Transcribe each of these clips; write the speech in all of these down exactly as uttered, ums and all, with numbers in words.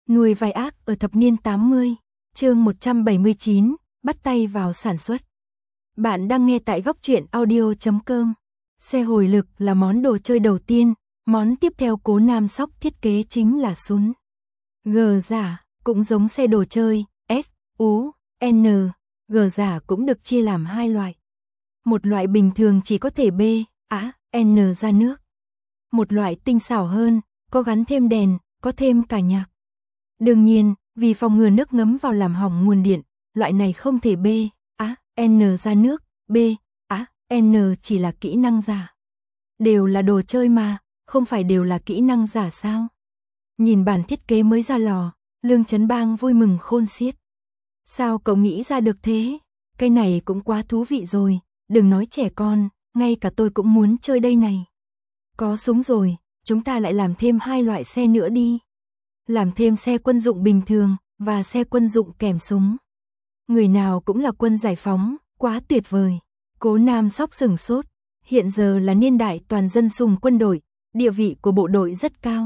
Nuôi vai ác ở thập niên tám mươi, chương một trăm bảy mươi chín, bắt tay vào sản xuất. Bạn đang nghe tại góc truyện audio chấm com. Xe hồi lực là món đồ chơi đầu tiên, món tiếp theo Cố Nam Sóc thiết kế chính là súng. G giả, cũng giống xe đồ chơi, S, U, N, G giả cũng được chia làm hai loại. Một loại bình thường chỉ có thể B, A, N ra nước. Một loại tinh xảo hơn, có gắn thêm đèn, có thêm cả nhạc. Đương nhiên, vì phòng ngừa nước ngấm vào làm hỏng nguồn điện, loại này không thể B, A, N ra nước, B, A, N chỉ là kỹ năng giả. Đều là đồ chơi mà, không phải đều là kỹ năng giả sao? Nhìn bản thiết kế mới ra lò, Lương Chấn Bang vui mừng khôn xiết. Sao cậu nghĩ ra được thế? Cái này cũng quá thú vị rồi, đừng nói trẻ con, ngay cả tôi cũng muốn chơi đây này. Có súng rồi, chúng ta lại làm thêm hai loại xe nữa đi. Làm thêm xe quân dụng bình thường, và xe quân dụng kèm súng. Người nào cũng là quân giải phóng, quá tuyệt vời. Cố Nam Sóc sửng sốt, hiện giờ là niên đại toàn dân sùng quân đội, địa vị của bộ đội rất cao.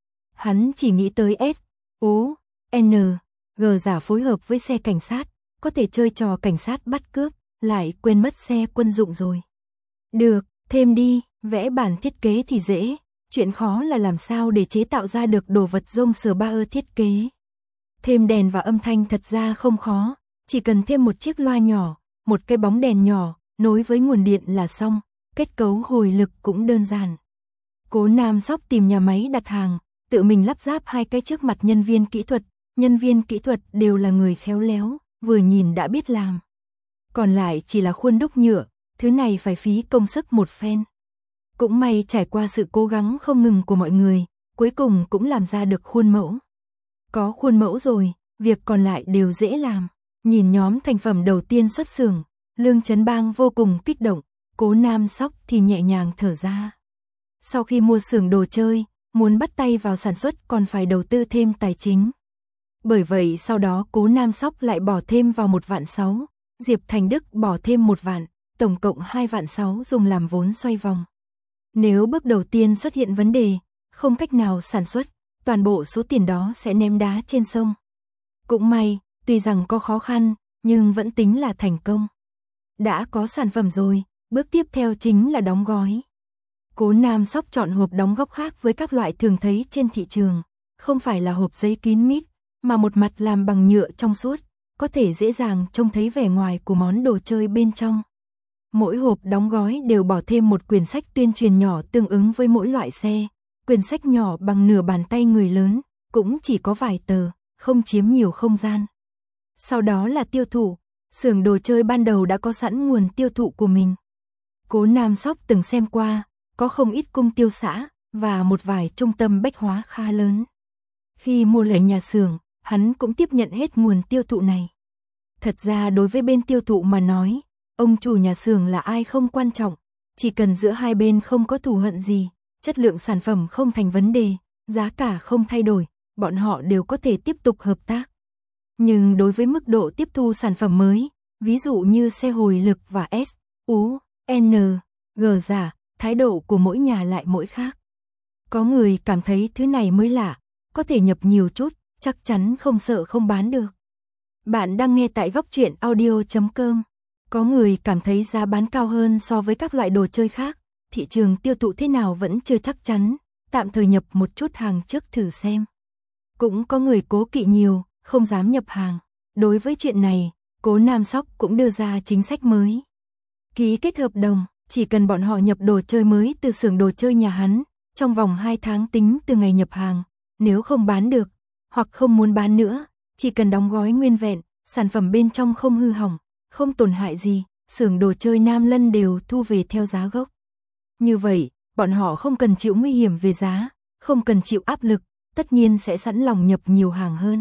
Hắn chỉ nghĩ tới S, U, N, G giả phối hợp với xe cảnh sát, có thể chơi trò cảnh sát bắt cướp, lại quên mất xe quân dụng rồi. Được, thêm đi, vẽ bản thiết kế thì dễ, chuyện khó là làm sao để chế tạo ra được đồ vật rông sờ ba ơ thiết kế. Thêm đèn và âm thanh thật ra không khó, chỉ cần thêm một chiếc loa nhỏ, một cái bóng đèn nhỏ, nối với nguồn điện là xong, kết cấu hồi lực cũng đơn giản. Cố Nam Sóc tìm nhà máy đặt hàng, tự mình lắp ráp hai cái trước mặt nhân viên kỹ thuật, nhân viên kỹ thuật đều là người khéo léo, vừa nhìn đã biết làm. Còn lại chỉ là khuôn đúc nhựa, thứ này phải phí công sức một phen. Cũng may trải qua sự cố gắng không ngừng của mọi người, cuối cùng cũng làm ra được khuôn mẫu. Có khuôn mẫu rồi, việc còn lại đều dễ làm. Nhìn nhóm thành phẩm đầu tiên xuất xưởng, Lương Chấn Bang vô cùng kích động, Cố Nam Sóc thì nhẹ nhàng thở ra. Sau khi mua xưởng đồ chơi, muốn bắt tay vào sản xuất còn phải đầu tư thêm tài chính. Bởi vậy sau đó Cố Nam Sóc lại bỏ thêm vào một vạn sáu, Diệp Thành Đức bỏ thêm một vạn, tổng cộng hai vạn sáu dùng làm vốn xoay vòng. Nếu bước đầu tiên xuất hiện vấn đề, không cách nào sản xuất, toàn bộ số tiền đó sẽ ném đá trên sông. Cũng may, tuy rằng có khó khăn, nhưng vẫn tính là thành công. Đã có sản phẩm rồi, bước tiếp theo chính là đóng gói. Cố Nam Sóc chọn hộp đóng góc khác với các loại thường thấy trên thị trường, không phải là hộp giấy kín mít, mà một mặt làm bằng nhựa trong suốt, có thể dễ dàng trông thấy vẻ ngoài của món đồ chơi bên trong. Mỗi hộp đóng gói đều bỏ thêm một quyển sách tuyên truyền nhỏ tương ứng với mỗi loại xe. Quyển sách nhỏ bằng nửa bàn tay người lớn, cũng chỉ có vài tờ, không chiếm nhiều không gian. Sau đó là tiêu thụ, xưởng đồ chơi ban đầu đã có sẵn nguồn tiêu thụ của mình. Cố Nam Sóc từng xem qua, có không ít cung tiêu xã, và một vài trung tâm bách hóa khá lớn. Khi mua lại nhà xưởng, hắn cũng tiếp nhận hết nguồn tiêu thụ này. Thật ra đối với bên tiêu thụ mà nói, ông chủ nhà xưởng là ai không quan trọng, chỉ cần giữa hai bên không có thù hận gì, chất lượng sản phẩm không thành vấn đề, giá cả không thay đổi, bọn họ đều có thể tiếp tục hợp tác. Nhưng đối với mức độ tiếp thu sản phẩm mới, ví dụ như xe hồi lực và S, U, N, G giả, thái độ của mỗi nhà lại mỗi khác. Có người cảm thấy thứ này mới lạ, có thể nhập nhiều chút, chắc chắn không sợ không bán được. Bạn đang nghe tại góc truyện audio chấm com. Có người cảm thấy giá bán cao hơn so với các loại đồ chơi khác, thị trường tiêu thụ thế nào vẫn chưa chắc chắn, tạm thời nhập một chút hàng trước thử xem. Cũng có người cố kỵ nhiều, không dám nhập hàng. Đối với chuyện này, Cố Nam Sóc cũng đưa ra chính sách mới. Ký kết hợp đồng, chỉ cần bọn họ nhập đồ chơi mới từ xưởng đồ chơi nhà hắn, trong vòng hai tháng tính từ ngày nhập hàng, nếu không bán được, hoặc không muốn bán nữa, chỉ cần đóng gói nguyên vẹn, sản phẩm bên trong không hư hỏng, không tổn hại gì, xưởng đồ chơi Nam Lân đều thu về theo giá gốc. Như vậy, bọn họ không cần chịu nguy hiểm về giá, không cần chịu áp lực, tất nhiên sẽ sẵn lòng nhập nhiều hàng hơn.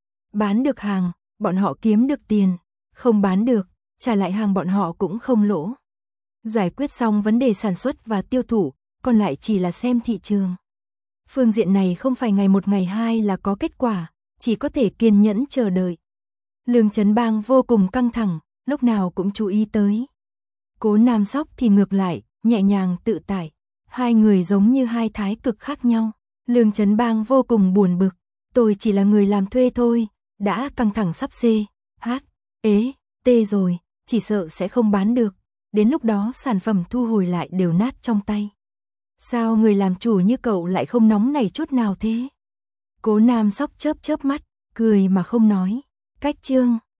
Bán được hàng, bọn họ kiếm được tiền, không bán được, trả lại hàng bọn họ cũng không lỗ. Giải quyết xong vấn đề sản xuất và tiêu thụ, còn lại chỉ là xem thị trường. Phương diện này không phải ngày một ngày hai là có kết quả, chỉ có thể kiên nhẫn chờ đợi. Lương Chấn Bang vô cùng căng thẳng, lúc nào cũng chú ý tới. Cố Nam Sóc thì ngược lại, nhẹ nhàng tự tại. Hai người giống như hai thái cực khác nhau. Lương Chấn Bang vô cùng buồn bực, Tôi chỉ là người làm thuê thôi, đã căng thẳng sắp xê, hát, ế, tê rồi, chỉ sợ sẽ không bán được. Đến lúc đó sản phẩm thu hồi lại đều nát trong tay. Sao người làm chủ như cậu lại không nóng nảy chút nào thế? Cố Nam Sóc chớp chớp mắt, cười mà không nói. Cách chương